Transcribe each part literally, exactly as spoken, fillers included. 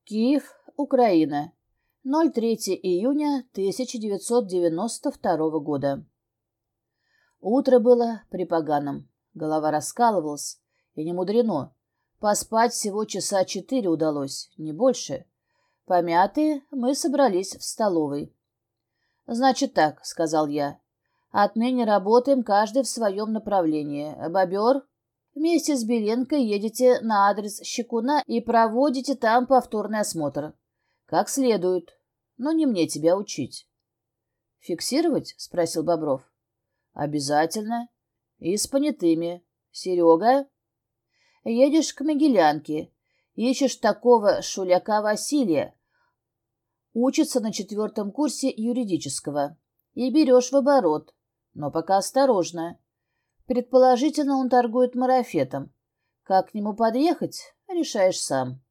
Киев, Украина. ноль третьего июня тысяча девятьсот девяносто второго года. Утро было припоганым. Голова раскалывалась, и не мудрено. Поспать всего часа четыре удалось, не больше. Помятые, мы собрались в столовой. «Значит так», — сказал я. «Отныне работаем каждый в своем направлении. Бобер, вместе с Беленкой едете на адрес Щекуна и проводите там повторный осмотр. Как следует. Но не мне тебя учить». «Фиксировать?» — спросил Бобров. «Обязательно. И с понятыми. Серега, едешь к Могилянке, ищешь такого шуляка Василия, учится на четвертом курсе юридического, и берешь в оборот, но пока осторожно. Предположительно, он торгует марафетом. Как к нему подъехать, решаешь сам».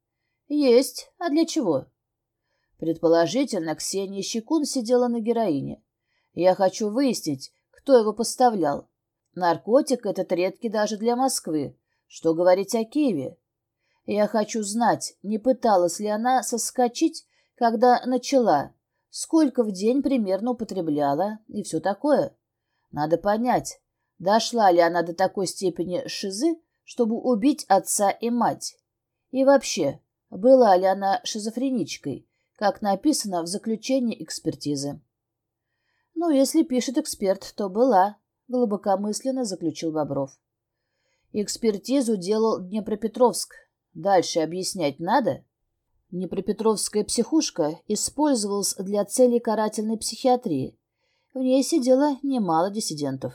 «Есть. А для чего?» Предположительно, Ксения Щекун сидела на героине. Я хочу выяснить, кто его поставлял. Наркотик этот редкий даже для Москвы. Что говорить о Киеве? Я хочу знать, не пыталась ли она соскочить, когда начала, сколько в день примерно употребляла и все такое. Надо понять, дошла ли она до такой степени шизы, чтобы убить отца и мать. И вообще, была ли она шизофреничкой, как написано в заключении экспертизы. «Ну, если пишет эксперт, то была», — глубокомысленно заключил Бобров. «Экспертизу делал Днепропетровск. Дальше объяснять надо?» Днепропетровская психушка использовалась для целей карательной психиатрии. В ней сидело немало диссидентов.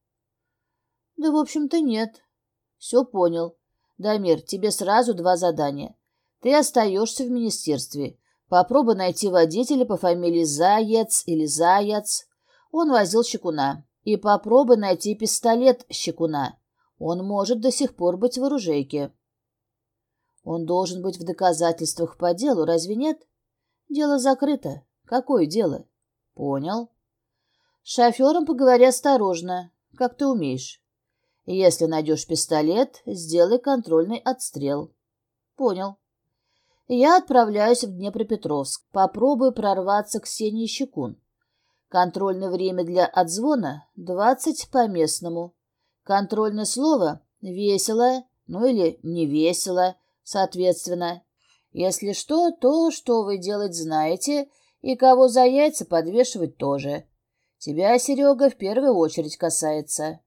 «Да, в общем-то, нет». «Все понял. Дамир, тебе сразу два задания. Ты остаешься в министерстве. Попробуй найти водителя по фамилии Заяц или Заяц. Он возил Щекуна. И попробуй найти пистолет Щекуна. Он может до сих пор быть в оружейке». «Он должен быть в доказательствах по делу, разве нет?» «Дело закрыто». «Какое дело?» «Понял». «С шофером поговори осторожно, как ты умеешь. Если найдешь пистолет, сделай контрольный отстрел». «Понял». «Я отправляюсь в Днепропетровск. Попробую прорваться к Ксении Щекун. Контрольное время для отзвона — двадцать по местному. Контрольное слово — весело, ну или не весело, соответственно. Если что, то что вы делать знаете, и кого за яйца подвешивать тоже. Тебя, Серега, в первую очередь касается».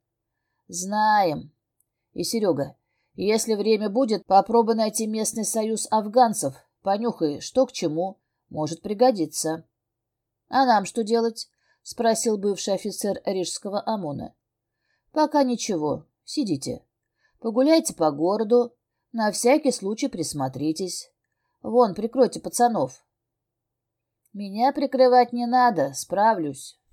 «Знаем. И, Серега, если время будет, попробуй найти местный союз афганцев. Понюхай, что к чему. Может пригодиться». «А нам что делать?» — спросил бывший офицер Рижского ОМОНа. «Пока ничего. Сидите. Погуляйте по городу. На всякий случай присмотритесь. Вон, прикройте пацанов». «Меня прикрывать не надо, справлюсь».